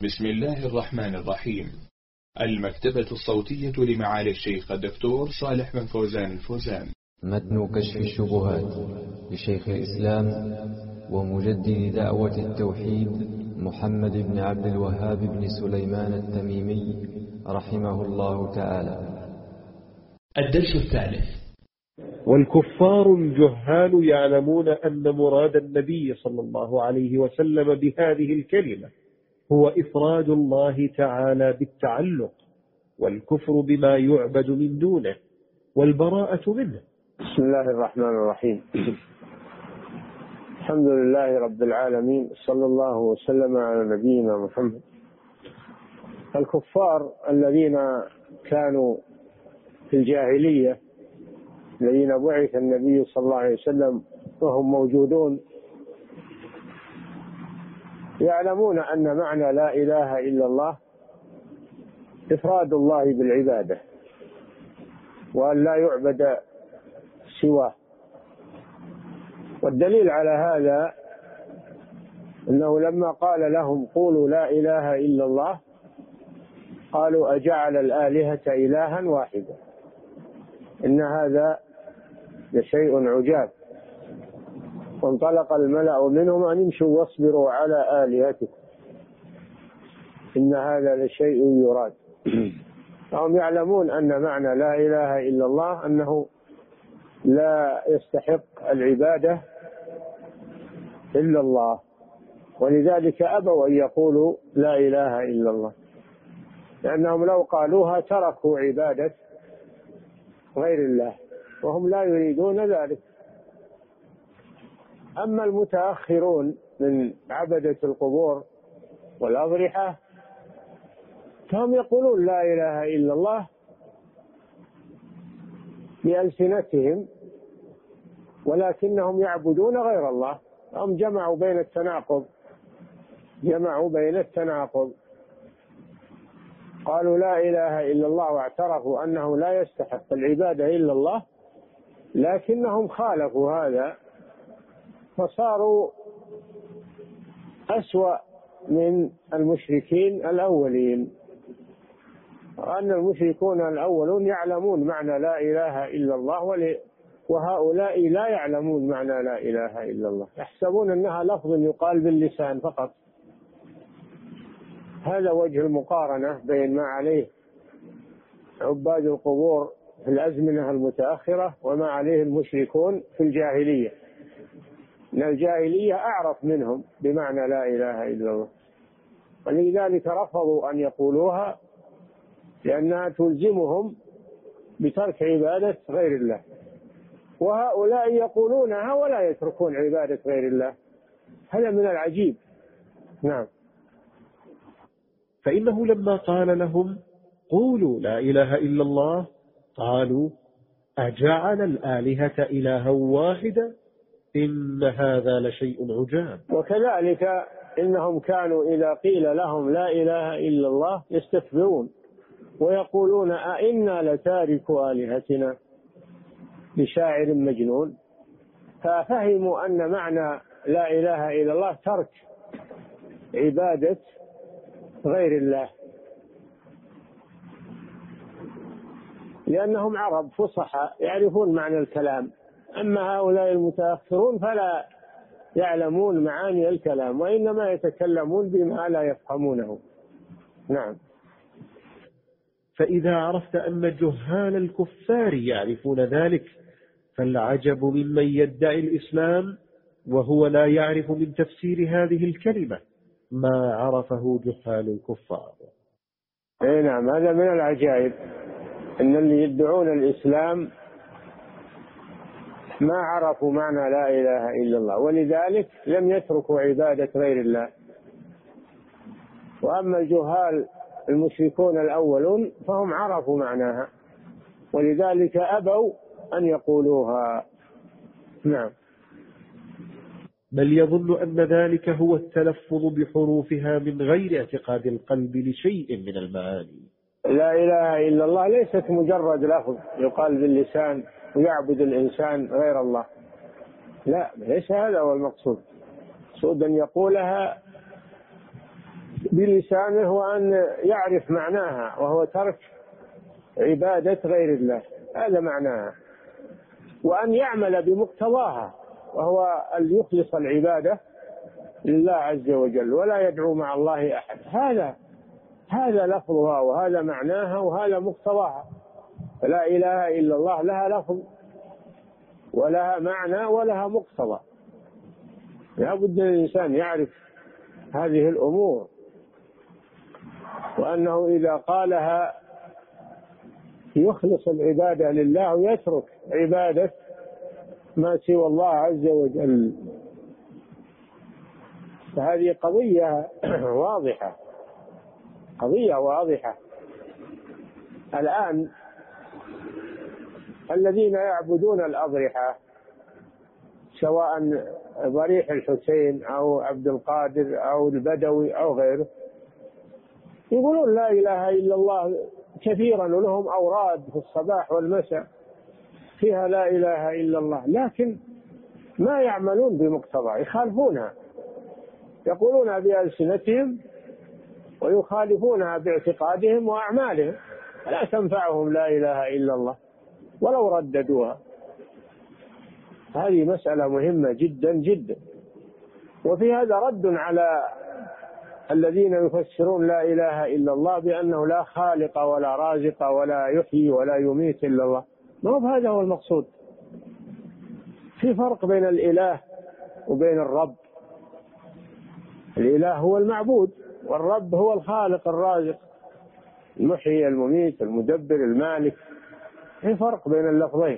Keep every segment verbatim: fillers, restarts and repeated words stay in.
بسم الله الرحمن الرحيم. المكتبة الصوتية لمعالي الشيخ الدكتور صالح بن فوزان الفوزان. متن كشف الشبهات لشيخ الإسلام ومجدد دعوة التوحيد محمد بن عبد الوهاب بن سليمان التميمي رحمه الله تعالى. الدرس الثالث. والكفار الجهال يعلمون أن مراد النبي صلى الله عليه وسلم بهذه الكلمة هو إفراد الله تعالى بالتعلق، والكفر بما يعبد من دونه، والبراءة منه. بسم الله الرحمن الرحيم. الحمد لله رب العالمين، صلى الله وسلم على نبينا محمد. الكفار الذين كانوا في الجاهلية الذين بعث النبي صلى الله عليه وسلم وهم موجودون يعلمون أن معنى لا إله إلا الله إفراد الله بالعبادة، وأن لا يعبد سواه. والدليل على هذا أنه لما قال لهم قولوا لا إله إلا الله قالوا أجعل الآلهة إلها واحدا إن هذا لشيء عجاب. وانطلق الملأ منهم أن امشوا واصبروا على آلهتكم إن هذا لشيء يراد. فهم يعلمون أن معنى لا إله إلا الله أنه لا يستحق العبادة إلا الله، ولذلك أبوا أن يقولوا لا إله إلا الله، لأنهم لو قالوها تركوا عبادة غير الله، وهم لا يريدون ذلك. أما المتأخرون من عبدة القبور والأضرحة فهم يقولون لا إله إلا الله بألسنتهم، ولكنهم يعبدون غير الله. هم جمعوا بين التناقض جمعوا بين التناقض قالوا لا إله إلا الله واعترفوا أنه لا يستحق العبادة إلا الله، لكنهم خالفوا هذا فصاروا أسوأ من المشركين الأولين. وأن المشركون الأولون يعلمون معنى لا إله إلا الله، وهؤلاء لا يعلمون معنى لا إله إلا الله، يحسبون أنها لفظ يقال باللسان فقط. هذا وجه المقارنة بين ما عليه عباد القبور في الأزمنة المتأخرة وما عليه المشركون في الجاهلية. إن الجاهلية أعرف منهم بمعنى لا إله إلا الله، ولذلك رفضوا أن يقولوها لأنها تلزمهم بترك عبادة غير الله، وهؤلاء يقولونها ولا يتركون عبادة غير الله. هذا من العجيب. نعم. فإنه لما قال لهم قولوا لا إله إلا الله قالوا أجعل الآلهة إلها واحدا إن هذا لشيء عجاب. وكذلك إنهم كانوا إذا قيل لهم لا إله إلا الله يستكبرون ويقولون أئنا لتاركو آلهتنا لشاعر مجنون. ففهموا أن معنى لا إله إلا الله ترك عبادة غير الله، لأنهم عرب فصحى يعرفون معنى الكلام. أما هؤلاء المتأخرون فلا يعلمون معاني الكلام، وإنما يتكلمون بما لا يفهمونه. نعم. فإذا عرفت أن جهال الكفار يعرفون ذلك فالعجب ممن يدعي الإسلام وهو لا يعرف من تفسير هذه الكلمة ما عرفه جهال الكفار. أي نعم، هذا من العجائب أن اللي يدعون الإسلام ما عرفوا معنى لا إله إلا الله، ولذلك لم يتركوا عبادة غير الله. وأما الجهال المشركون الأولون فهم عرفوا معناها، ولذلك أبوا أن يقولوها. نعم. بل يظن أن ذلك هو التلفظ بحروفها من غير اعتقاد القلب لشيء من المعاني. لا إله إلا الله ليست مجرد لفظ يقال باللسان ويعبد الإنسان غير الله، لا، ليس هذا هو المقصود. المقصود أن يقولها بلسانه وأن يعرف معناها، وهو ترك عبادة غير الله، هذا معناها، وأن يعمل بمقتضاها، وهو أن يخلص العبادة لله عز وجل ولا يدعو مع الله أحد. هذا هذا لفظها وهذا معناها وهذا مقتضاها. لا إله إلا الله لها لفظ ولها معنى ولها مقتضى. لا بد الإنسان يعرف هذه الأمور، وأنه إذا قالها يخلص العبادة لله ويترك عبادة ما سوى الله عز وجل. فهذه قضية واضحة، قضية واضحة. الآن الذين يعبدون الأضرحة سواء ضريح الحسين أو عبد القادر أو البدوي أو غيره يقولون لا إله إلا الله كثيرا، ولهم أوراد في الصباح والمساء فيها لا إله إلا الله، لكن ما يعملون بمقتضى، يخالفونها، يقولونها بألسنتهم ويخالفونها باعتقادهم وأعمالهم، لا تنفعهم لا إله إلا الله ولو رددوها. هذه مسألة مهمة جدا جدا. وفي هذا رد على الذين يفسرون لا إله إلا الله بأنه لا خالق ولا رازق ولا يحيي ولا يميت إلا الله. ما هو هذا هو المقصود. في فرق بين الإله وبين الرب. الإله هو المعبود، والرب هو الخالق الرازق المحيي المميت المدبر المالك. في فرق بين اللفظين،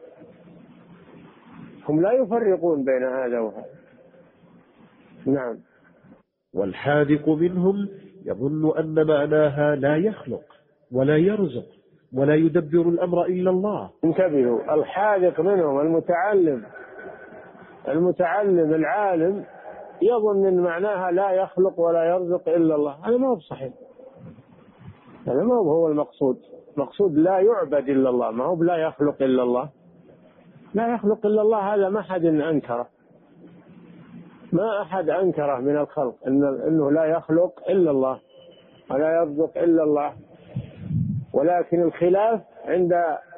هم لا يفرقون بين هذا وهذا. نعم. والحاذق منهم يظن أن معناها لا يخلق ولا يرزق ولا يدبر الأمر إلا الله. انتبهوا، الحاذق منهم المتعلم المتعلم العالم يظن أن معناها لا يخلق ولا يرزق إلا الله. هذا ما هو صحيح، هذا ما هو المقصود. مقصود لا يعبد إلا الله، ما هو لا يخلق إلا الله. لا يخلق إلا الله هذا ما أحد أنكره، ما أحد أنكره من الخلق إنه لا يخلق إلا الله ولا يرزق إلا الله، ولكن الخلاف عند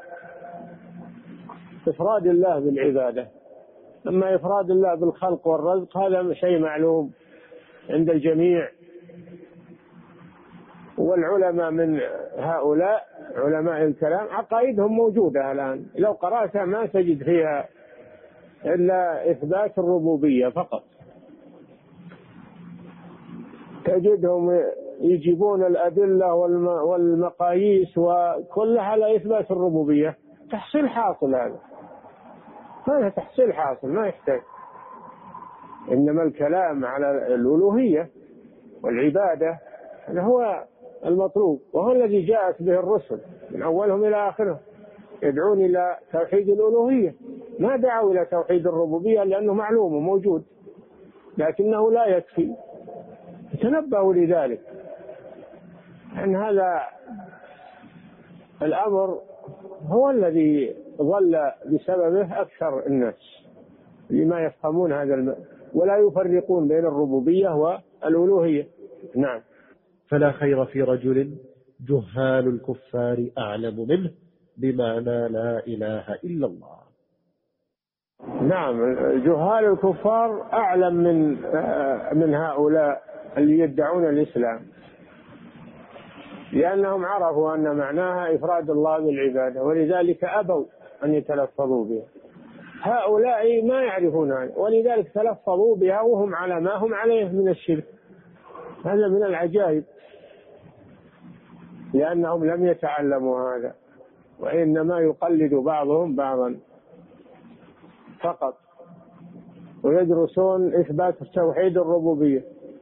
إفراد الله بالعبادة. أما إفراد الله بالخلق والرزق هذا شيء معلوم عند الجميع. والعلماء من هؤلاء علماء الكلام عقائدهم موجودة الآن، لو قرأتها ما تجد فيها إلا إثبات الربوبية فقط. تجدهم يجيبون الأدلة والمقاييس وكلها على إثبات الربوبية. تحصيل حاصل، هذا ما تحصيل حاصل، ما يحتاج. إنما الكلام على الألوهية والعبادة هذا هو المطلوب، وهو الذي جاءت به الرسل من أولهم إلى آخرهم، يدعون إلى توحيد الألوهية. ما دعوا إلى توحيد الربوبية لأنه معلوم وموجود، لكنه لا يكفي. تنبهوا لذلك، أن هذا الأمر هو الذي ضل بسببه أكثر الناس لما يفهمون هذا الم... ولا يفرقون بين الربوبية والألوهية. نعم. فلا خير في رجل جهال الكفار أعلم منه بمعنى لا إله إلا الله. نعم، جهال الكفار أعلم من من هؤلاء اللي يدعون الإسلام، لأنهم عرفوا أن معناها إفراد الله بالعبادة، ولذلك أبوا أن يتلفظوا بها. هؤلاء ما يعرفون هذا، ولذلك تلفظوا بها وهم على ما هم عليه من الشرك. هذا من العجائب، لأنهم لم يتعلموا هذا، وإنما يقلد بعضهم بعضا فقط، ويدرسون إثبات توحيد الربوبية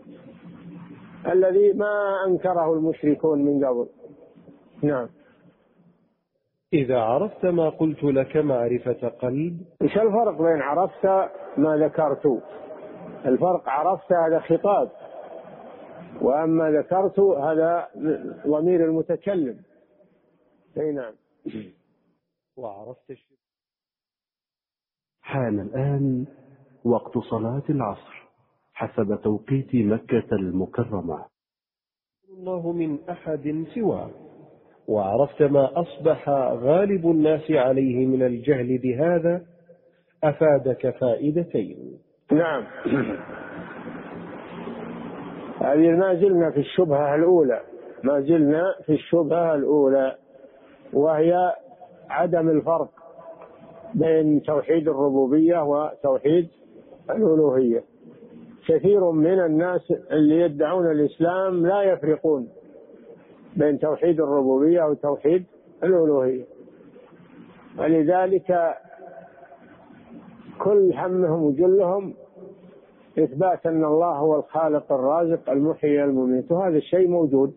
الذي ما أنكره المشركون من قبل. نعم. إذا عرفت ما قلت لك معرفة قلب. إيش الفرق بين عرفت ما ذكرت؟ الفرق عرفت هذا خطاب، وأما ذكرت هذا ضمير المتكلم. أي نعم. وعرفت الشيء. حان الآن وقت صلاة العصر حسب توقيت مكة المكرمة. الله من أحد سواه، وعرفت ما أصبح غالب الناس عليه من الجهل بهذا، أفادك فائدتين. نعم. هذه ما زلنا في الشبهة الأولى ما زلنا في الشبهة الأولى وهي عدم الفرق بين توحيد الربوبية وتوحيد الألوهية. كثير من الناس اللي يدعون الإسلام لا يفرقون بين توحيد الربوبية وتوحيد الألوهية، ولذلك كل همهم وجلهم إثبات أن الله هو الخالق الرازق المحيي المميت، وهذا الشيء موجود.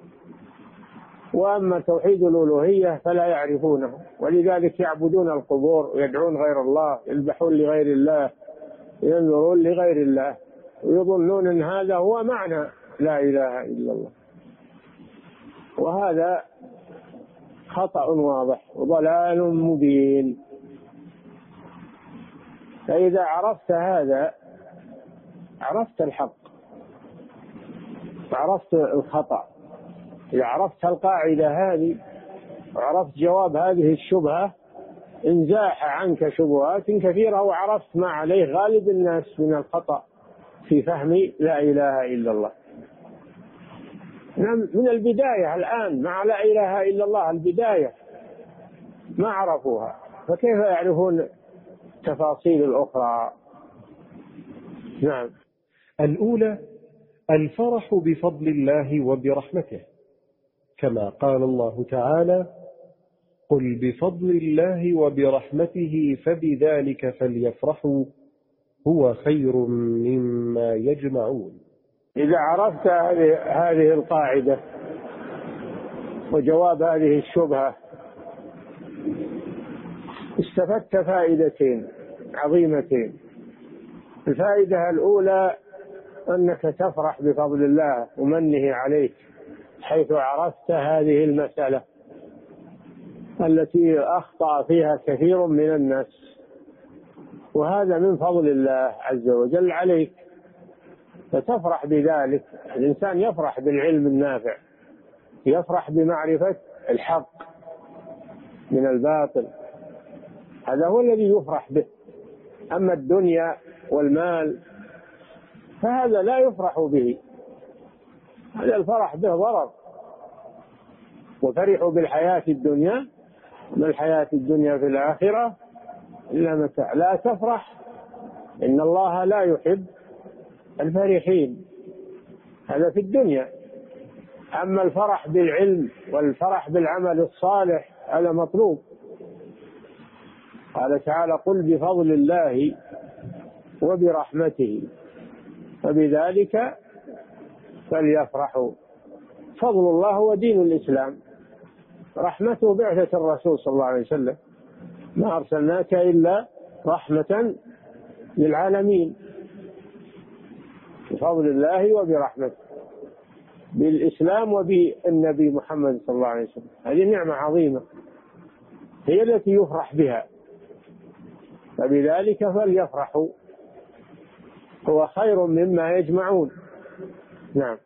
وأما توحيد الألوهية فلا يعرفونه، ولذلك يعبدون القبور ويدعون غير الله، يذبحون لغير الله، ينذرون لغير الله، ويظنون أن هذا هو معنى لا إله إلا الله، وهذا خطأ واضح وضلال مبين. فإذا عرفت هذا عرفت الحق، عرفت الخطأ. إذا عرفت القاعدة هذه وعرفت جواب هذه الشبهة انزاح عنك شبهات كثيرة، وعرفت ما عليه غالب الناس من الخطأ في فهم لا إله إلا الله. من البداية الآن مع لا إله إلا الله البداية ما عرفوها، فكيف يعرفون تفاصيل الأخرى؟ نعم. الأولى الفرح بفضل الله وبرحمته، كما قال الله تعالى: قل بفضل الله وبرحمته فبذلك فليفرحوا هو خير مما يجمعون. إذا عرفت هذه القاعدة وجواب هذه الشبهة استفدت فائدتين عظيمتين. الفائدة الأولى أنك تفرح بفضل الله ومنه عليك، حيث عرفت هذه المسألة التي أخطأ فيها كثير من الناس، وهذا من فضل الله عز وجل عليك، فتفرح بذلك. الإنسان يفرح بالعلم النافع، يفرح بمعرفة الحق من الباطل، هذا هو الذي يفرح به. أما الدنيا والمال فهذا لا يفرح به، هذا الفرح به ضرر. وفرحوا بالحياة الدنيا ما الحياة الدنيا في الآخرة إلا متاع. لا تفرح، إن الله لا يحب الفرحين، هذا في الدنيا. أما الفرح بالعلم والفرح بالعمل الصالح هذا مطلوب. قال تعالى: قل بفضل الله وبرحمته فبذلك فليفرحوا. فضل الله هو دين الإسلام، رحمته بعثة الرسول صلى الله عليه وسلم، ما أرسلناك إلا رحمة للعالمين. بفضل الله وبرحمته، بالإسلام وبالنبي محمد صلى الله عليه وسلم، هذه نعمة عظيمة هي التي يفرح بها. فبذلك فليفرحوا هو خير مما يجمعون. نعم.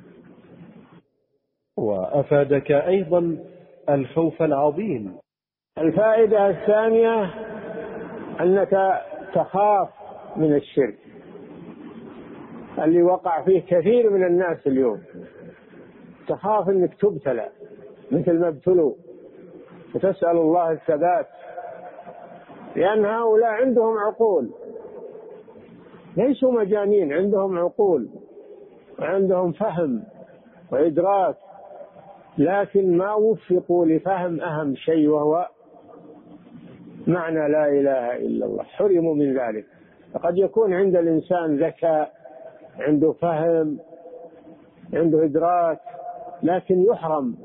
وأفادك أيضا الخوف العظيم. الفائدة الثانية أنك تخاف من الشرك اللي وقع فيه كثير من الناس اليوم، تخاف أنك تبتلى مثل ما ابتلوا، وتسأل الله الثبات، لأن هؤلاء عندهم عقول، ليسوا مجانين، عندهم عقول وعندهم فهم وإدراك، لكن ما وفقوا لفهم أهم شيء وهو معنى لا إله إلا الله، حرموا من ذلك. فقد يكون عند الإنسان ذكاء، عنده فهم، عنده إدراك، لكن يحرم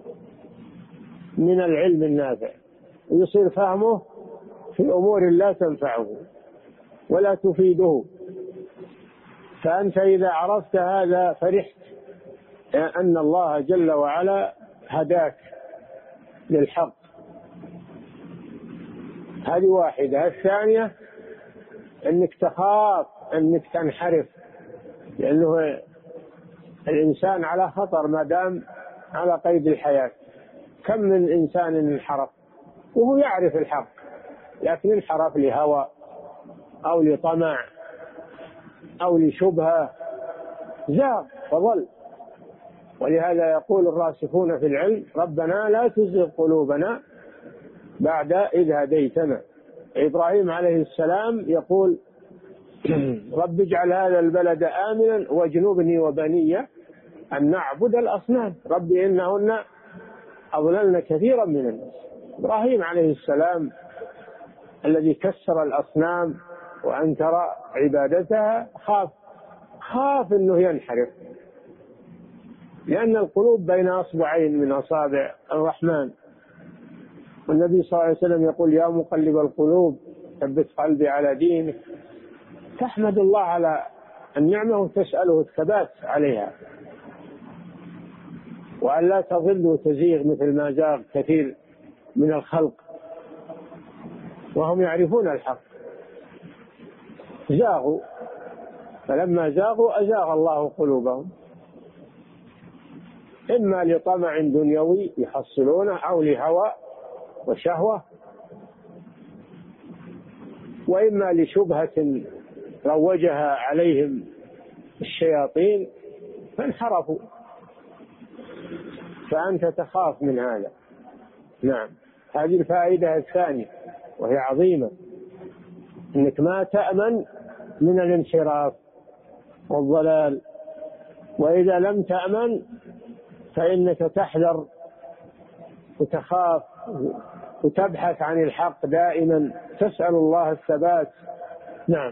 من العلم النافع، ويصير فهمه في أمور لا تنفعه ولا تفيده. فأنت إذا عرفت هذا فرحت أن الله جل وعلا هداك للحق. هذه واحدة. الثانية أنك تخاف أنك تنحرف، لأنه الإنسان على خطر ما دام على قيد الحياة. كم من إنسان انحرف وهو يعرف الحق لكن انحرف لهوى أو لطمع أو لشبهة، زاغ فضل. ولهذا يقول الراسخون في العلم: ربنا لا تزغ قلوبنا بعد إذ هديتنا. إبراهيم عليه السلام يقول: رب اجعل هذا البلد آمنا واجنبني وبني أن نعبد الأصنام رب إنهن أضللن كثيرا من الناس. إبراهيم عليه السلام الذي كسر الأصنام وأنكر عبادتها خاف خاف أنه ينحرف، لأن القلوب بين أصبعين من أصابع الرحمن. والنبي صلى الله عليه وسلم يقول: يا مقلب القلوب ثبت قلبي على دينك. تحمد الله على النعمة وتسأله الثبات عليها، وأن لا تضل وتزيغ مثل ما زاغ كثير من الخلق وهم يعرفون الحق. زاغوا، فلما زاغوا أزاغ الله قلوبهم، إما لطمع دنيوي يحصلونه أو لهوى وشهوة، وإما لشبهة روجها عليهم الشياطين فانحرفوا. فأنت تخاف من هذا. نعم، هذه الفائدة الثانية وهي عظيمة، إنك ما تأمن من الانحراف والضلال، وإذا لم تأمن فإنك تحذر وتخاف وتبحث عن الحق دائما، تسأل الله الثبات. نعم.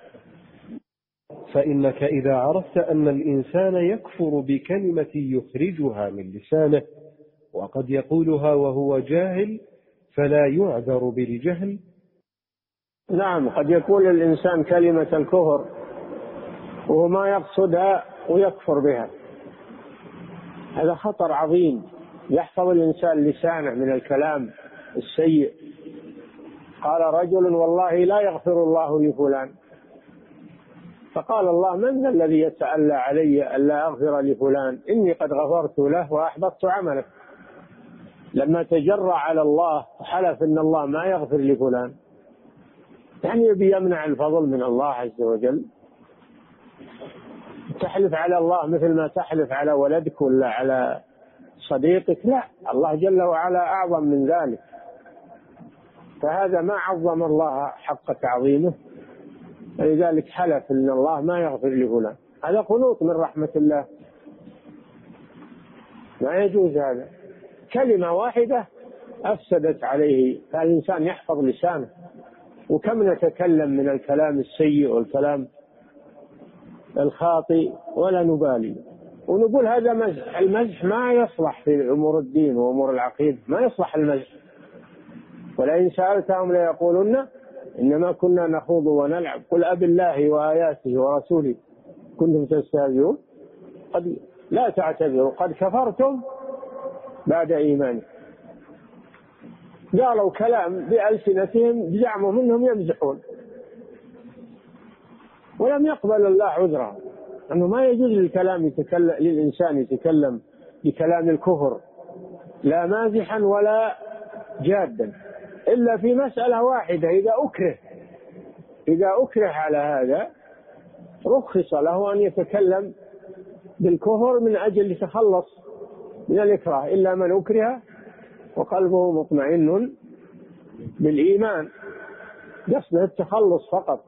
فإنك إذا عرفت أن الإنسان يكفر بكلمة يخرجها من لسانه وقد يقولها وهو جاهل فلا يعذر بالجهل. نعم، قد يقول الإنسان كلمة الكفر وهو ما يقصدها ويكفر بها، هذا خطر عظيم. يحفظ الإنسان لسانه من الكلام السيء. قال رجل: والله لا يغفر الله لفلان. فقال الله: من ذا الذي يتألى علي ألا أغفر لفلان؟ إني قد غفرت له وأحبطت عمله. لما تجرأ على الله حلف إن الله ما يغفر لفلان، يعني يبي يمنع الفضل من الله عز وجل. تحلف على الله مثل ما تحلف على ولدك ولا على صديقك؟ لا، الله جل وعلا أعظم من ذلك. فهذا ما عظم الله حق تعظيمه، فلذلك حلف إن الله ما يغفر لفلان. هذا قنوط من رحمة الله، ما يجوز هذا. كلمة واحدة أفسدت عليه، فالإنسان يحفظ لسانه. وكم نتكلم من الكلام السيء والكلام الخاطئ ولا نبالي، ونقول هذا مزح. المزح ما يصلح في أمور الدين وأمور العقيدة، ما يصلح المزح. ولئن سألتهم ليقولن إنما كنا نخوض ونلعب قل أب الله وآياته ورسوله كنتم تستهزئون قد لا تعتذروا قد كفرتم بعد إيمانكم. قالوا كلام بألسنتهم زعموا منهم يمزحون، ولم يقبل الله عذرهم، أنه ما يجوز للكلام يتكلم للإنسان يتكلم بكلام الكفر لا مازحا ولا جادا، إلا في مسألة واحدة: إذا أكره إذا أكره على هذا رخص له أن يتكلم بالكفر من أجل يتخلص من الإكراه، إلا من أكره وقلبه مطمئن بالإيمان، قصده التخلص فقط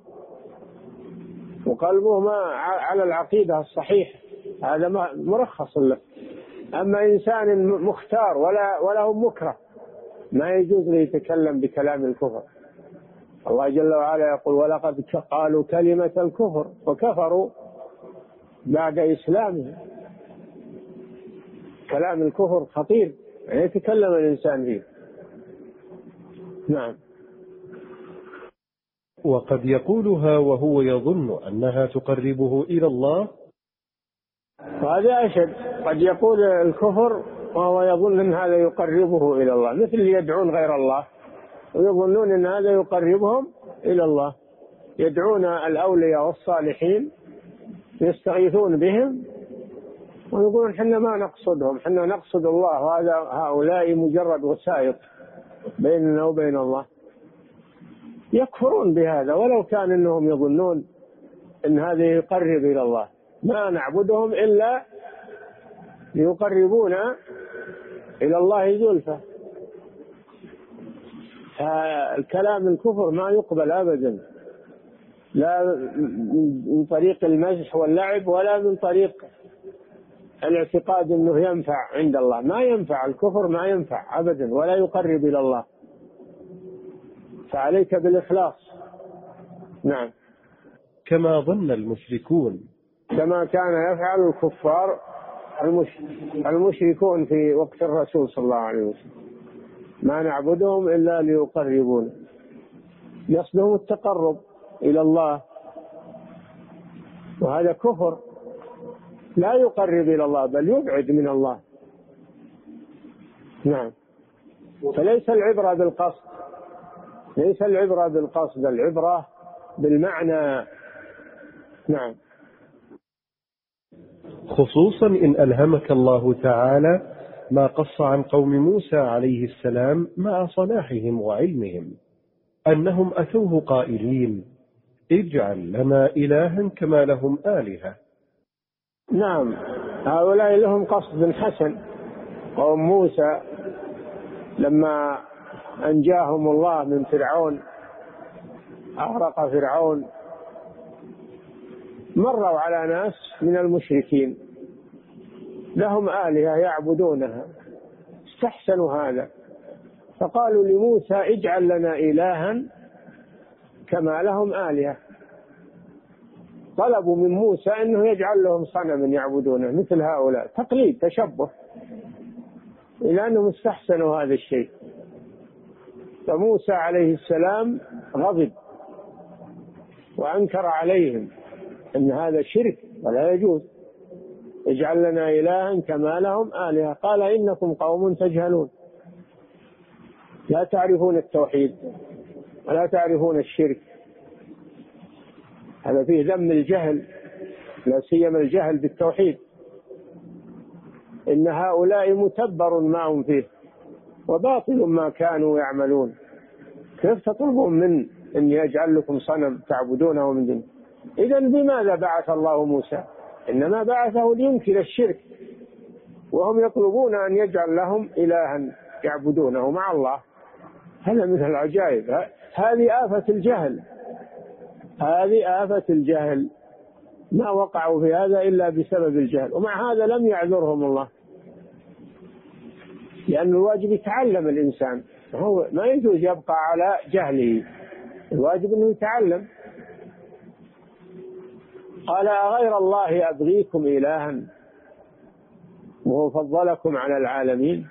وقلبه ما على العقيدة الصحيحة، هذا مرخص له. أما إنسان مختار ولا ولا هو مكره ما يجوز له يتكلم بكلام الكفر. الله جل وعلا يقول: ولقد قالوا كلمة الكفر وكفروا بعد إسلامهم. كلام الكفر خطير، يعني يتكلم الإنسان فيه. نعم. وقد يقولها وهو يظن أنها تقربه إلى الله. وهذا أشد، قد يقول الكفر وهو يظن أن هذا يقربه إلى الله، مثل اللي يدعون غير الله ويظنون أن هذا يقربهم إلى الله. يدعون الأولياء والصالحين يستغيثون بهم ويقولون حنا ما نقصدهم، حنا نقصد الله، وهذا هؤلاء مجرد وسائط بيننا وبين الله. يكفرون بهذا ولو كان إنهم يظنون إن هذا يقرب إلى الله. ما نعبدهم إلا ليقربونا إلى الله زلفى. فالكلام الكفر ما يقبل أبدا، لا من طريق المزح واللعب ولا من طريق الاعتقاد أنه ينفع عند الله. ما ينفع الكفر، ما ينفع أبدا ولا يقرب إلى الله. فعليك بالإخلاص. نعم. كما ظن المشركون، كما كان يفعل الكفار المشركون في وقت الرسول صلى الله عليه وسلم، ما نعبدهم إلا ليقربون، يصدهم التقرب إلى الله، وهذا كفر لا يقرب إلى الله بل يبعد من الله. نعم. فليس العبرة بالقصد، ليس العبرة بالقصد، العبرة بالمعنى. نعم. خصوصا إن ألهمك الله تعالى ما قص عن قوم موسى عليه السلام مع صلاحهم وعلمهم أنهم أتوه قائلين اجعل لنا إلها كما لهم آلهة. نعم، هؤلاء لهم قصد حسن. قوم موسى لما أنجاهم الله من فرعون، أغرق فرعون، مروا على ناس من المشركين لهم آلهة يعبدونها، استحسنوا هذا، فقالوا لموسى اجعل لنا إلها كما لهم آلهة. طلبوا من موسى أنه يجعل لهم صنما يعبدونه مثل هؤلاء، تقليد، تشبه، إلى أنهم استحسنوا هذا الشيء. فموسى عليه السلام غضب وأنكر عليهم أن هذا شرك ولا يجوز، اجعل لنا إلها كما لهم آلهة. قال إنكم قوم تجهلون، لا تعرفون التوحيد ولا تعرفون الشرك. هذا فيه ذم الجهل، لا سيما الجهل بالتوحيد. إن هؤلاء متبر ما هم فيه وباطل ما كانوا يعملون. كيف تطلبون من أن يجعل لكم صنم تعبدونه من دونه؟ إذن بماذا بعث الله موسى؟ إنما بعثه لينكر الشرك، وهم يطلبون أن يجعل لهم إلها يعبدونه مع الله. هذا من العجائب. هذه آفة الجهل، هذه آفة الجهل. ما وقعوا في هذا إلا بسبب الجهل، ومع هذا لم يعذرهم الله، لأن الواجب يتعلم الإنسان، هو ما يجوز يبقى على جهله، الواجب أنه يتعلم. قال أغير الله أبغيكم إلها وهو فضلكم على العالمين.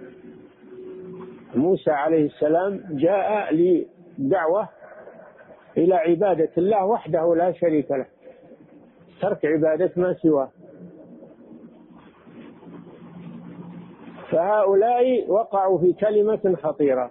موسى عليه السلام جاء لدعوة إلى عبادة الله وحده لا شريك له، ترك عبادة ما سواه. فهؤلاء وقعوا في كلمة خطيرة،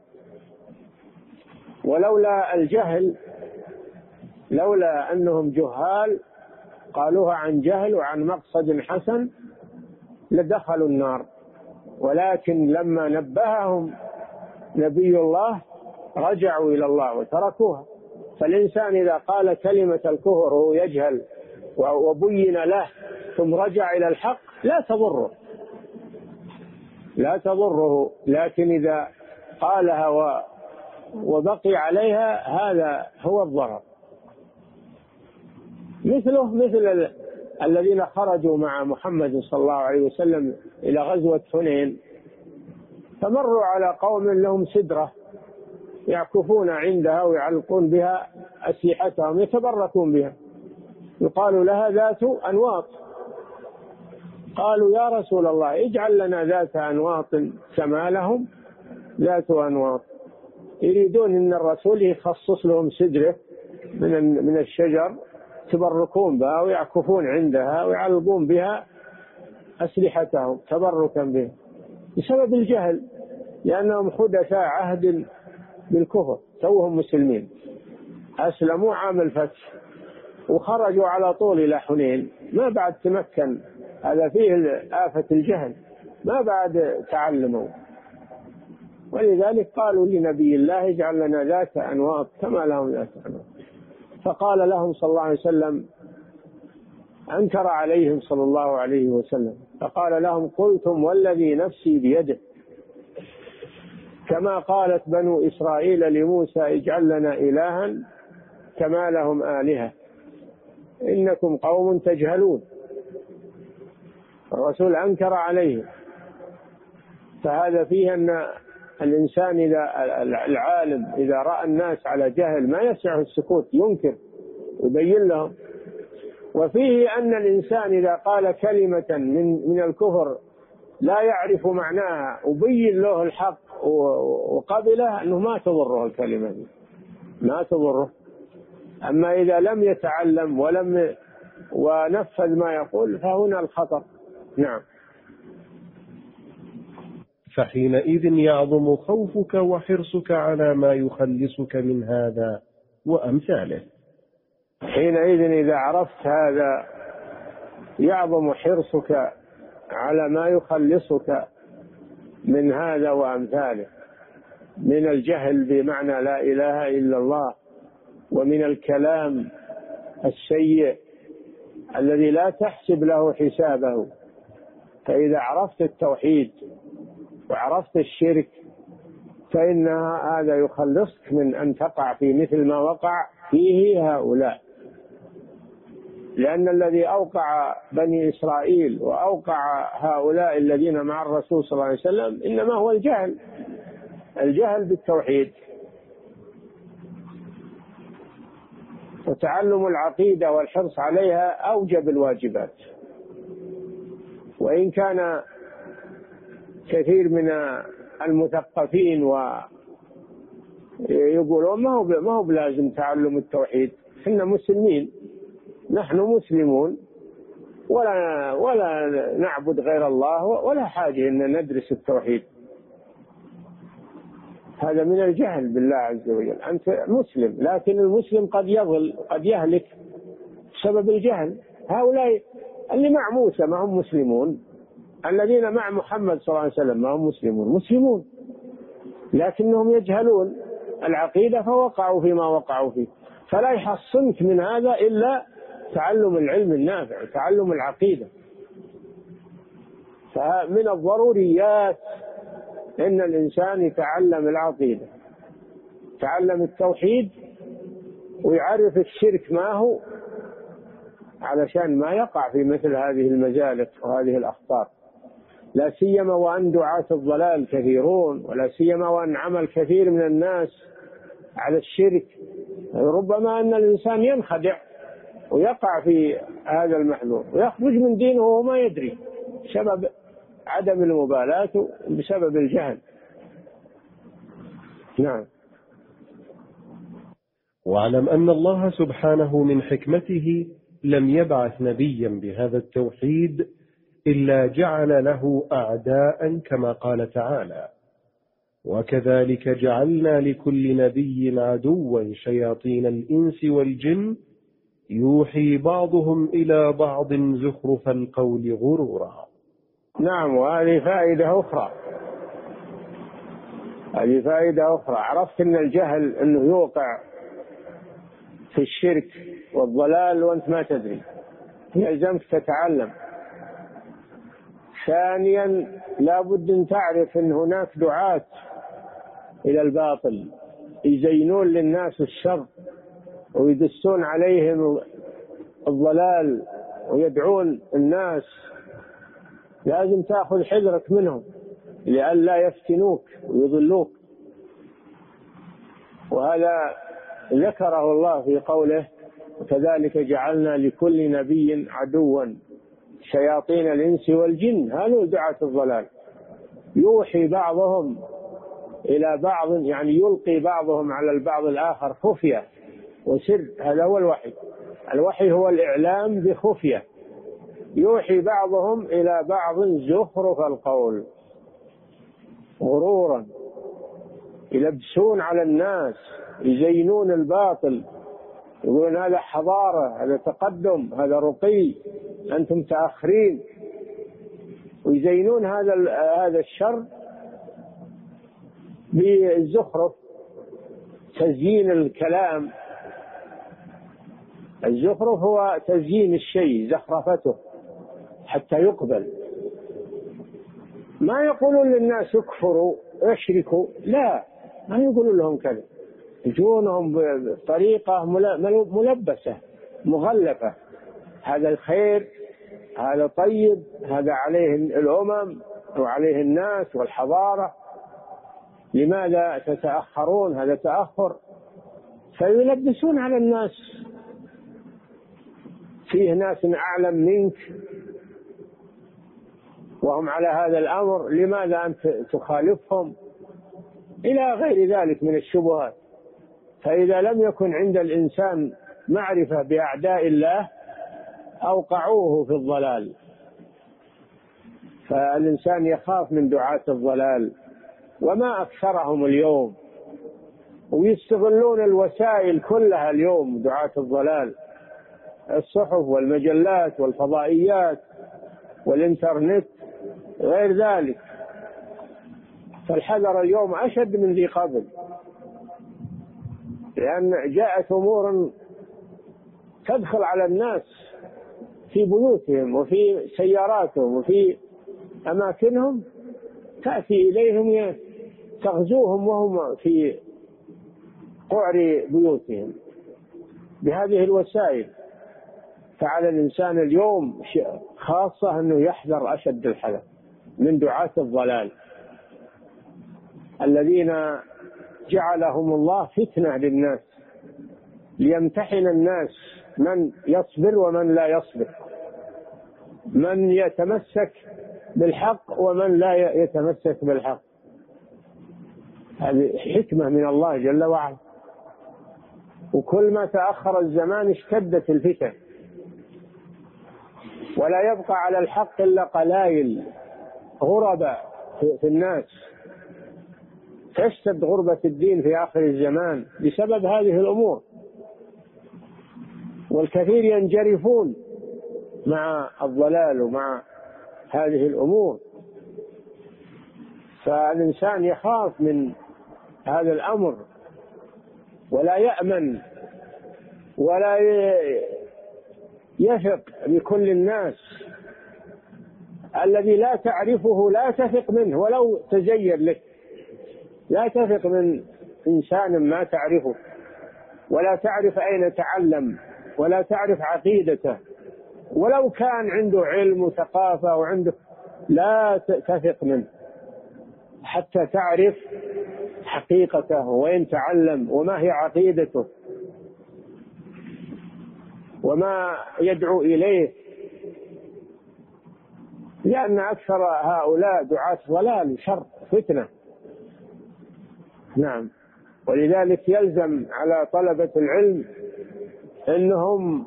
ولولا الجهل، لولا أنهم جهال قالوها عن جهل وعن مقصد حسن لدخلوا النار، ولكن لما نبههم نبي الله رجعوا إلى الله وتركوها. فالإنسان إذا قال كلمة الكفر وهو يجهل وبين له ثم رجع إلى الحق لا تضره، لا تضره، لكن إذا قالها وبقي عليها هذا هو الضرر. مثله مثل الذين خرجوا مع محمد صلى الله عليه وسلم إلى غزوة حنين، فمروا على قوم لهم سدرة يعكفون عندها ويعلقون بها أسلحتهم يتبركون بها، يقال لها ذات أنواط. قالوا يا رسول الله اجعل لنا ذات أنواط كما لهم ذات أنواط. يريدون أن الرسول يخصص لهم سدرة من من الشجر يتبركون بها ويعكفون عندها ويعلقون بها أسلحتهم تبركا بها، بسبب الجهل، لأنهم حدثاء عهد بالكفر، توهم مسلمين، أسلموا عام الفتح وخرجوا على طول إلى حنين، ما بعد تمكن هذا فيه آفة الجهل، ما بعد تعلموا. ولذلك قالوا لنبي الله اجعل لنا ذات أنواط كما لهم ذات أنواط. فقال لهم صلى الله عليه وسلم، أنكر عليهم صلى الله عليه وسلم فقال لهم قلتم والذي نفسي بيده كما قالت بنو إسرائيل لموسى اجعل لنا إلها كما لهم آلهة إنكم قوم تجهلون. الرسول أنكر عليه. فهذا فيه أن الإنسان إذا العالم إذا رأى الناس على جهل ما يسعه السكوت، ينكر ويبين لهم. وفيه أن الإنسان إذا قال كلمة من من الكفر لا يعرف معناها وبين له الحق وقبله أنه ما تضره الكلمة دي، ما تضره. أما إذا لم يتعلم ولم ونفذ ما يقول فهنا الخطر. نعم. فحينئذ يعظم خوفك وحرصك على ما يخلصك من هذا وأمثاله. حينئذ إذا عرفت هذا يعظم حرصك على ما يخلصك من هذا وأمثاله، من الجهل بمعنى لا إله إلا الله، ومن الكلام السيء الذي لا تحسب له حسابه. فإذا عرفت التوحيد وعرفت الشرك فإن هذا يخلصك من أن تقع في مثل ما وقع فيه هؤلاء. لأن الذي أوقع بني إسرائيل وأوقع هؤلاء الذين مع الرسول صلى الله عليه وسلم إنما هو الجهل، الجهل بالتوحيد. وتعلم العقيدة والحرص عليها أوجب الواجبات. وإن كان كثير من المثقفين ويقولون ما هو ما هو بلازم تعلم التوحيد، إحنا مسلمين، نحن مسلمون ولا ولا نعبد غير الله ولا حاجة أن ندرس التوحيد. هذا من الجهل بالله عز وجل. أنت مسلم لكن المسلم قد يضل قد يهلك بسبب الجهل. هؤلاء اللي مع موسى ما هم مسلمون، الذين مع محمد صلى الله عليه وسلم ما هم مسلمون، مسلمون لكنهم يجهلون العقيدة فوقعوا فيما وقعوا فيه. فلا يحصنك من هذا إلا تعلم العلم النافع، تعلم العقيدة. فمن الضروريات إن الإنسان يتعلم العقيدة، يتعلم التوحيد ويعرف الشرك ما هو، علشان ما يقع في مثل هذه المزالق وهذه الأخطار. لا سيما وأن دعاة الضلال كثيرون، ولا سيما وأن عمل كثير من الناس على الشرك. ربما أن الإنسان ينخدع ويقع في هذا المحذور ويخرج من دينه وهو ما يدري بسبب عدم المبالاة بسبب الجهل. نعم. واعلم أن الله سبحانه من حكمته لم يبعث نبيا بهذا التوحيد إلا جعل له أعداء كما قال تعالى: وكذلك جعلنا لكل نبي عدوا شياطين الإنس والجن يوحي بعضهم إلى بعض زخرف القول غرورا. نعم. وهذه فائدة أخرى، هذه فائدة أخرى. عرفت أن الجهل أنه يوقع في الشرك والضلال وأنت ما تدري، يلزمك تتعلم. ثانيا لا بد أن تعرف أن هناك دعاة إلى الباطل يزينون للناس الشر ويدسون عليهم الضلال ويدعون الناس. لازم تأخذ حذرك منهم لئلا يفتنوك ويضلوك. وهذا ذكره الله في قوله: وكذلك جعلنا لكل نبي عدوا شياطين الإنس والجن. هذول دعاة الضلال يوحي بعضهم إلى بعض، يعني يلقي بعضهم على البعض الآخر خفية وسر. هذا هو الوحي. الوحي هو الإعلام بخفية. يوحي بعضهم إلى بعض زخرف القول غرورا، يلبسون على الناس، يزينون الباطل، يقولون هذا حضارة، هذا تقدم، هذا رقي، أنتم متأخرين. ويزينون هذا هذا الشر بالزخرف، تزيين الكلام. الزخرف هو تزيين الشيء، زخرفته حتى يقبل. ما يقولون للناس اكفروا اشركوا، لا، ما يقولون لهم كذا، يجونهم بطريقة ملبسة مغلفة، هذا الخير، هذا طيب، هذا عليه الأمم وعليه الناس والحضارة، لماذا تتأخرون؟ هذا تأخر. فيلبسون على الناس، فيه ناس أعلم منك وهم على هذا الأمر، لماذا أنت تخالفهم؟ إلى غير ذلك من الشبهات. فإذا لم يكن عند الإنسان معرفة بأعداء الله أوقعوه في الضلال. فالإنسان يخاف من دعاة الضلال، وما أكثرهم اليوم، ويستغلون الوسائل كلها اليوم دعاة الضلال، الصحف والمجلات والفضائيات والإنترنت غير ذلك. فالحذر اليوم أشد من ذي قبل، لأن جاءت أمور تدخل على الناس في بيوتهم وفي سياراتهم وفي أماكنهم، تأتي إليهم تغزوهم وهم في قعر بيوتهم بهذه الوسائل. فعلى الإنسان اليوم خاصة أنه يحذر أشد الحذر من دعاة الضلال الذين جعلهم الله فتنة للناس، ليمتحن الناس من يصبر ومن لا يصبر، من يتمسك بالحق ومن لا يتمسك بالحق. هذه حكمة من الله جل وعلا. وكل ما تأخر الزمان اشتدت الفتن، ولا يبقى على الحق إلا قلائل غرباء في الناس. تشتد غربة الدين في آخر الزمان بسبب هذه الأمور، والكثير ينجرفون مع الضلال ومع هذه الأمور. فالإنسان يخاف من هذا الأمر، ولا يأمن ولا يثق بكل الناس. الذي لا تعرفه لا تثق منه ولو تزين لك، لا تثق من إنسان ما تعرفه، ولا تعرف أين تعلم، ولا تعرف عقيدته، ولو كان عنده علم وثقافة وعنده، لا تثق منه حتى تعرف حقيقته وين تعلم وما هي عقيدته وما يدعو إليه، لأن أكثر هؤلاء دعاة ضلال شر فتنة. نعم. ولذلك يلزم على طلبة العلم أنهم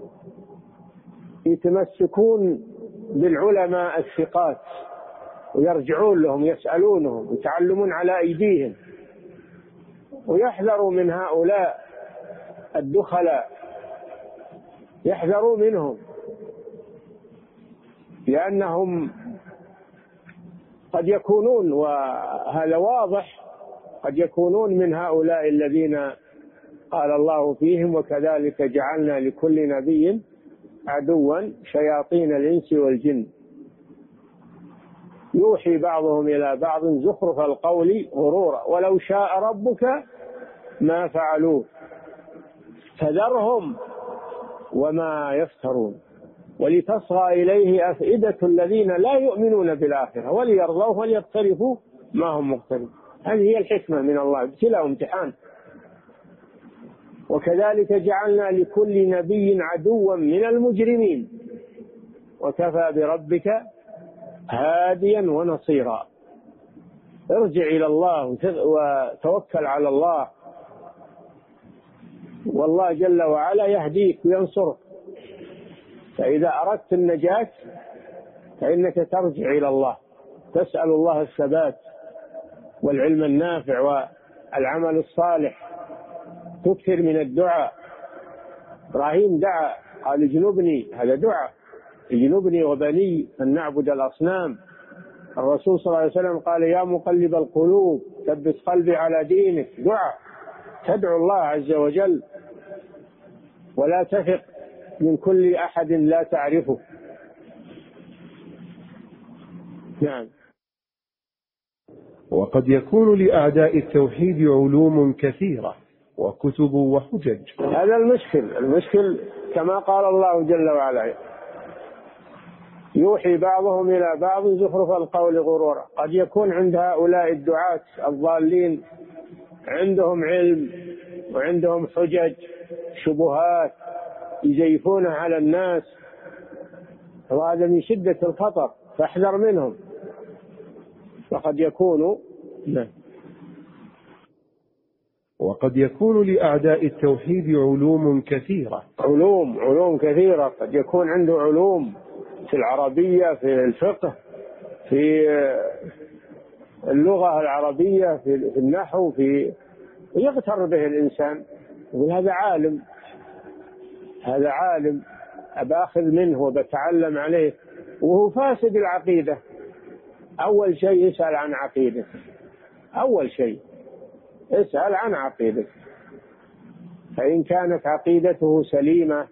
يتمسكون بالعلماء الثقات ويرجعون لهم، يسألونهم ويتعلمون على أيديهم، ويحذروا من هؤلاء الدخلاء، يحذروا منهم، لأنهم قد يكونون، وهذا واضح، قد يكونون من هؤلاء الذين قال الله فيهم: وكذلك جعلنا لكل نبي عدوا شياطين الإنس والجن يوحي بعضهم إلى بعض زخرف القول غرورا ولو شاء ربك ما فعلوه فذرهم وما يفترون ولتصغى إليه أفئدة الذين لا يؤمنون بالآخرة وليرضوه وليقترفوا ما هم مقترفون. هذه هي الحكمة من الله، ابتلاء وامتحان. وكذلك جعلنا لكل نبي عدوا من المجرمين وكفى بربك هاديا ونصيرا. ارجع إلى الله وتوكل على الله، والله جل وعلا يهديك وينصرك. فإذا أردت النجاة فإنك ترجع إلى الله، تسأل الله الثبات والعلم النافع والعمل الصالح، تكثر من الدعاء. إبراهيم دعا قال: اجنبني، هذا دعاء، اجنبني وبني أن نعبد الأصنام. الرسول صلى الله عليه وسلم قال يا مقلب القلوب ثبت قلبي على دينك. دعاء تدعو الله عز وجل، ولا تثق من كل أحد لا تعرفه. نعم. وقد يكون لأعداء التوحيد علوم كثيرة وكتب وحجج. هذا المشكل المشكل كما قال الله جل وعلا يوحي بعضهم إلى بعض زخرف القول غرورا. قد يكون عند هؤلاء الدعاة الضالين عندهم علم وعندهم حجج شبهات يزيفونها على الناس، وهذا من شدة الخطر، فاحذر منهم. وقد يكون وقد يكون لأعداء التوحيد علوم كثيرة علوم علوم كثيرة قد يكون عنده علوم في العربية، في الفقه، في اللغة العربية، في النحو، في يغتر به الإنسان يقول هذا عالم هذا عالم أباخذ منه وبتعلم عليه، وهو فاسد العقيدة. أول شيء يسأل عن عقيدته، أول شيء اسأل عن عقيدته، فإن كانت عقيدته سليمة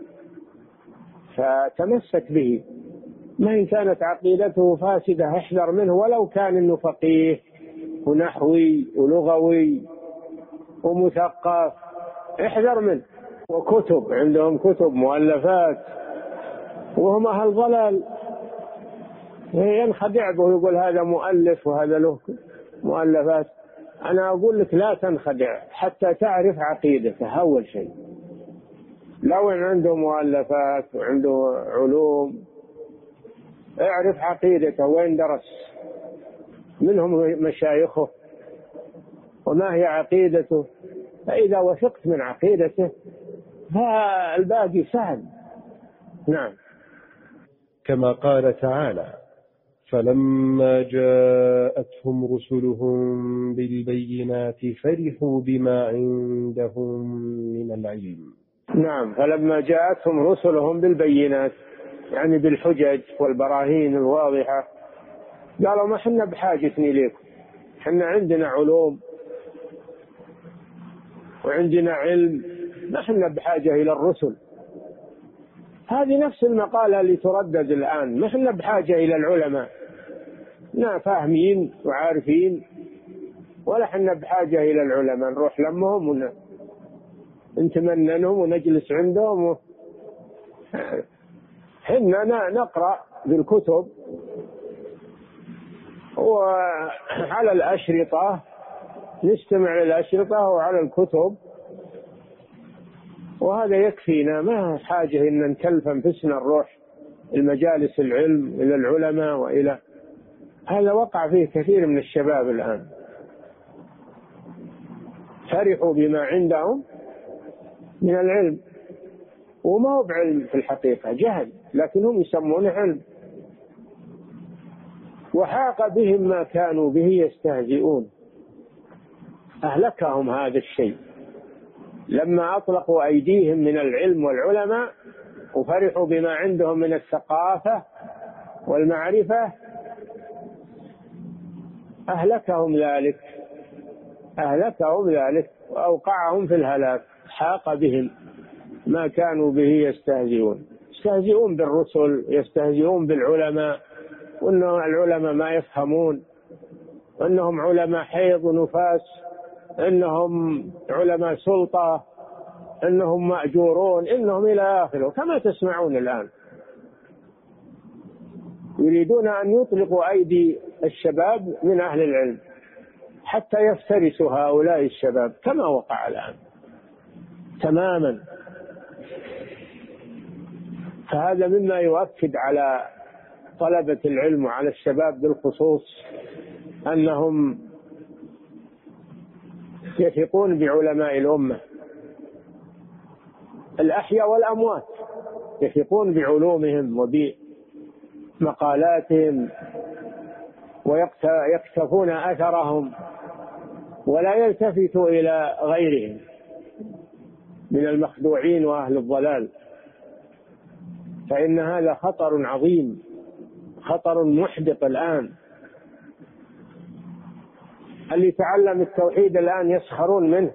فتمسك به، ما إن كانت عقيدته فاسدة احذر منه، ولو كان إنه فقيه ونحوي ولغوي ومثقف احذر منه. وكتب عندهم كتب مؤلفات وهم أهل ضلال، ينخدع به يقول هذا مؤلف وهذا له مؤلفات. أنا أقول لك لا تنخدع حتى تعرف عقيدته أول شيء. لو إن عنده مؤلفات وعنده علوم اعرف عقيدته وين درس، منهم مشايخه وما هي عقيدته، فإذا وثقت من عقيدته فالباقي سهل. نعم. كما قال تعالى فلما جاءتهم رسلهم بالبينات فرحوا بما عندهم من العلم. نعم، فلما جاءتهم رسلهم بالبينات يعني بالحجج والبراهين الواضحة قالوا ما حنا بحاجة إليكم، حنا عندنا علوم وعندنا علم، ما حنا بحاجة إلى الرسل. هذه نفس المقالة اللي تردد الآن، ما حنا بحاجة إلى العلماء، نا فاهمين وعارفين، ولا حنا بحاجة إلى العلماء نروح لمهم ونتمننهم ونجلس عندهم و... حنا نقرأ بالكتب وعلى الأشرطة، نستمع للأشرطة وعلى الكتب، وهذا يكفينا، ما حاجة إن نكلف أنفسنا نروح المجالس العلم إلى العلماء وإلى هذا. وقع فيه كثير من الشباب الآن، فرحوا بما عندهم من العلم وما هو بعلم في الحقيقة، جهل، لكنهم يسمونه علم. وحاق بهم ما كانوا به يستهزئون، أهلكهم هذا الشيء لما أطلقوا أيديهم من العلم والعلماء وفرحوا بما عندهم من الثقافة والمعرفة، أهلكهم ذلك أهلكهم ذلك وأوقعهم في الهلاك. حاق بهم ما كانوا به يستهزئون، يستهزئون بالرسل، يستهزئون بالعلماء، وأن العلماء ما يفهمون، وأنهم علماء حيض ونفاس، إنهم علماء سلطة، إنهم مأجورون، إنهم إلى آخره، كما تسمعون الآن. يريدون أن يطلقوا أيدي الشباب من أهل العلم حتى يفترسوا هؤلاء الشباب كما وقع الآن تماما. فهذا مما يؤكد على طلبة العلم وعلى الشباب بالخصوص أنهم يثقون بعلماء الأمة الأحياء والأموات، يثقون بعلومهم وبمقالاتهم ويقتفون أثرهم ولا يلتفتوا إلى غيرهم من المخدوعين وأهل الضلال. فإن هذا خطر عظيم، خطر محدق الآن. اللي تعلم التوحيد الآن يسخرون منه،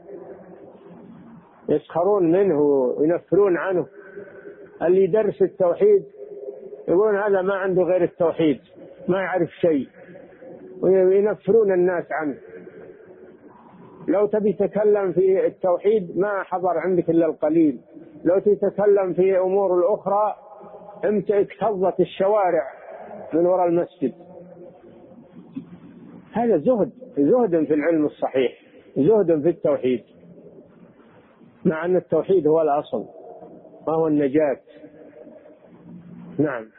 يسخرون منه وينفرون عنه. اللي درس التوحيد يقولون هذا ما عنده غير التوحيد، ما يعرف شيء، وينفرون الناس عنه. لو تبي تتكلم في التوحيد ما حضر عندك إلا القليل، لو تتكلم في أمور الأخرى أنت اكتظت الشوارع من وراء المسجد. هذا زهد، زهد في العلم الصحيح، زهد في التوحيد، مع أن التوحيد هو الأصل وهو النجاة. نعم.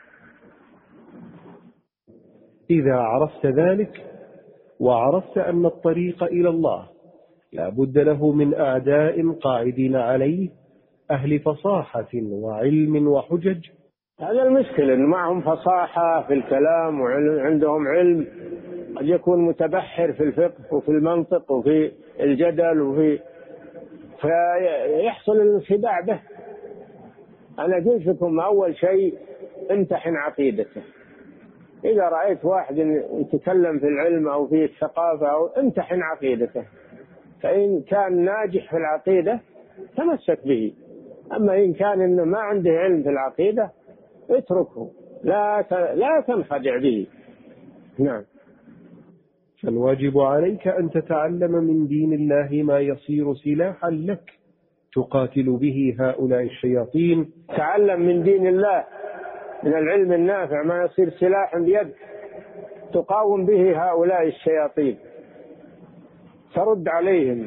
إذا عرفت ذلك وعرفت أن الطريق إلى الله لا بد له من أعداء قاعدين عليه أهل فصاحة وعلم وحجج. هذا المشكلة، إن معهم فصاحة في الكلام وعندهم علم، قد يكون متبحر في الفقه وفي المنطق وفي الجدل وفي فيحصل الانخداع به. أنا قلت لكم أول شيء امتحن عقيدته. إذا رأيت واحد يتكلم في العلم أو في الثقافة أو امتحن عقيدته، فإن كان ناجح في العقيدة تمسك به، أما إن كان إنه ما عنده علم في العقيدة اتركه، لا لا تنخدع به. نعم. فالواجب عليك أن تتعلم من دين الله ما يصير سلاحا لك تقاتل به هؤلاء الشياطين. تعلم من دين الله، من العلم النافع، ما يصير سلاحا بيدك تقاوم به هؤلاء الشياطين، ترد عليهم.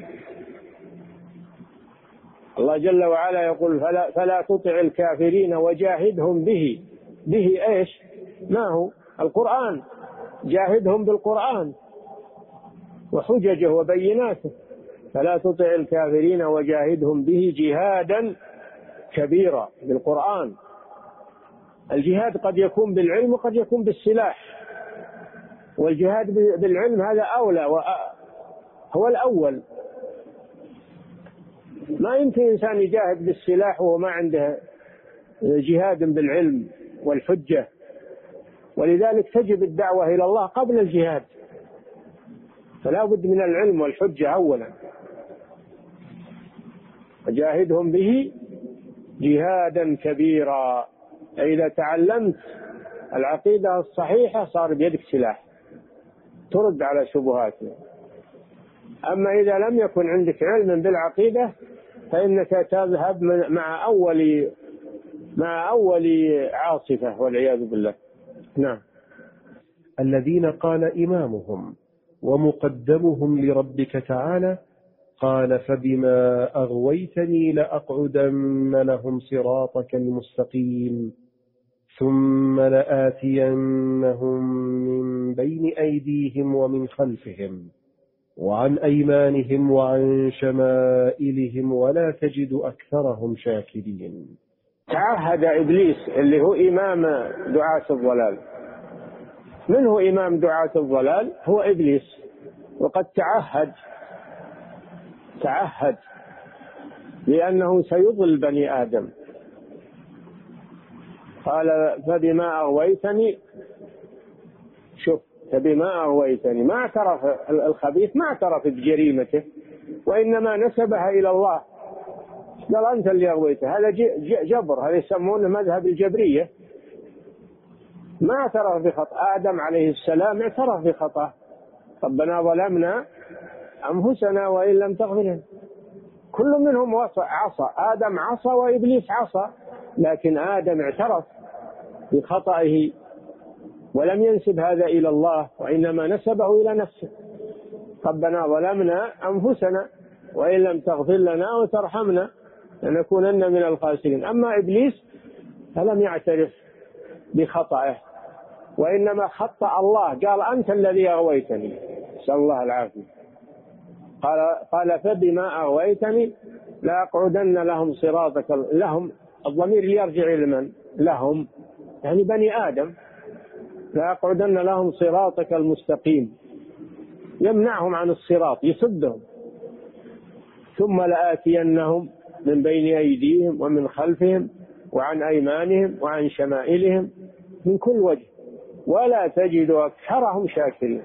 الله جل وعلا يقول فلا, فلا تطع الكافرين وجاهدهم به. به ايش؟ ما هو القرآن، جاهدهم بالقرآن وحججه وبيناته. فلا تطع الكافرين وجاهدهم به جهادا كبيرا بالقرآن. الجهاد قد يكون بالعلم وقد يكون بالسلاح، والجهاد بالعلم هذا أولى وهو الأول. ما يمكن إنسان يجاهد بالسلاح وهو ما عنده جهاد بالعلم والحجة، ولذلك تجب الدعوة إلى الله قبل الجهاد، فلا بد من العلم والحجة أولا. وجاهدهم به جهادا كبيرا. إذا تعلمت العقيدة الصحيحة صار بيدك سلاح ترد على شبهاته. أما إذا لم يكن عندك علم بالعقيدة فإنك تذهب مع أول مع أول عاصفة والعياذ بالله. نعم. الذين قال إمامهم ومقدمهم لربك تعالى قال فبما أغويتني لأقعدن لهم صراطك المستقيم ثم لآتينهم من بين أيديهم ومن خلفهم وعن أيمانهم وعن شمائلهم ولا تجد أكثرهم شاكرين. تعهد إبليس اللي هو إمام دعاة الضلال. من هو إمام دعاة الضلال؟ هو إبليس. وقد تعهد تعهد لأنه سيضل بني آدم. قال فبما أغويتني، شوف فبما أغويتني، ما اعترف الخبيث، ما اعترف بجريمته وإنما نسبها إلى الله. قال أنت اللي أغويته. هذا جبر، هذا يسمونه مذهب الجبرية. ما اعترف بخطأ. آدم عليه السلام اعترف بخطأ، ربنا ظلمنا أنفسنا وإن لم تغفر لنا. كل منهم عصى، آدم عصى وإبليس عصى، لكن آدم اعترف بخطئه ولم ينسب هذا إلى الله وإنما نسبه إلى نفسه. ربنا ظلمنا أنفسنا وإن لم تغفر لنا وترحمنا لنكونن من الخاسرين. أما إبليس فلم يعترف بخطئه وإنما خطأ الله، قال أنت الذي أغويتني، نسأل الله العافية. قال قال فبما أغويتني لأقعدن لهم صراطك. لهم الضمير يرجع إلى من؟ لهم يعني بني آدم. لأقعدن لهم صراطك المستقيم، يمنعهم عن الصراط، يصدهم. ثم لآتينهم من بين أيديهم ومن خلفهم وعن أيمانهم وعن شمائلهم من كل وجه، ولا تجد أكثرهم شاكرين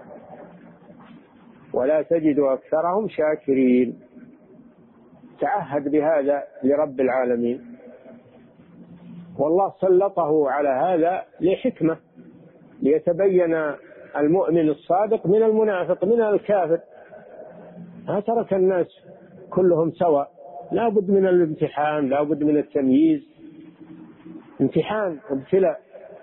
ولا تجد أكثرهم شاكرين. تعهد بهذا لرب العالمين، والله سلطه على هذا لحكمة، ليتبين المؤمن الصادق من المنافق من الكافر. ما ترك الناس كلهم سواء، لا بد من الامتحان، لا بد من التمييز، امتحان وابتلاء.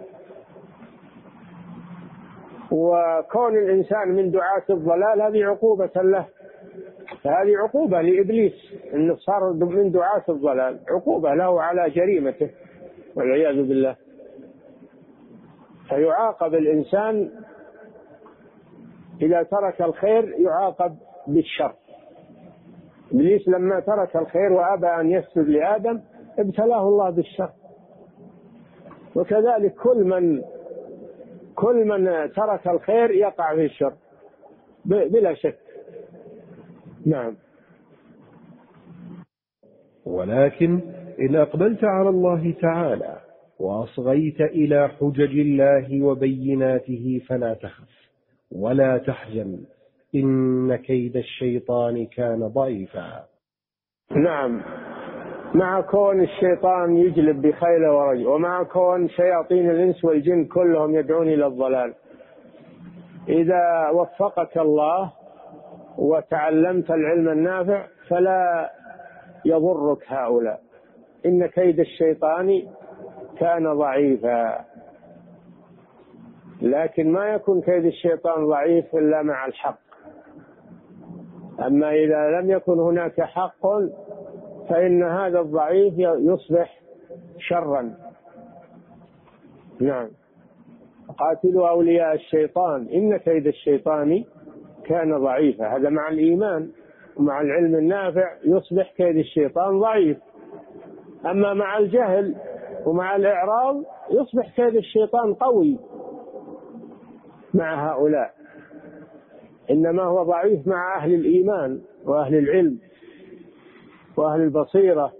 وكون الإنسان من دعاة الضلال هذه عقوبة له، فهذه عقوبة لإبليس إنه صار من دعاة الضلال، عقوبة له على جريمته والعياذ بالله. فيعاقب الإنسان إذا ترك الخير، يعاقب بالشر. إبليس لما ترك الخير وأبى أن يسجد لآدم ابتلاه الله بالشر. وكذلك كل من كل من ترك الخير يقع في الشر بلا شك. نعم. ولكن إن أقبلت على الله تعالى وأصغيت إلى حجج الله وبيناته فلا تخف ولا تحزن، إن كيد الشيطان كان ضعيفا. نعم، مع كون الشيطان يجلب بخيل ورجل، ومع كون شياطين الإنس والجن كلهم يدعون إلى الضلال، إذا وفقك الله وتعلمت العلم النافع فلا يضرك هؤلاء. إن كيد الشيطان كان ضعيفا. لكن ما يكون كيد الشيطان ضعيف إلا مع الحق. أما إذا لم يكن هناك حق فإن هذا الضعيف يصبح شرا. نعم. قاتلوا أولياء الشيطان إن كيد الشيطان كان ضعيفا. هذا مع الإيمان ومع العلم النافع يصبح كيد الشيطان ضعيف. أما مع الجهل ومع الإعراض يصبح كيد الشيطان قوي مع هؤلاء. إنما هو ضعيف مع أهل الإيمان وأهل العلم وأهل البصيرة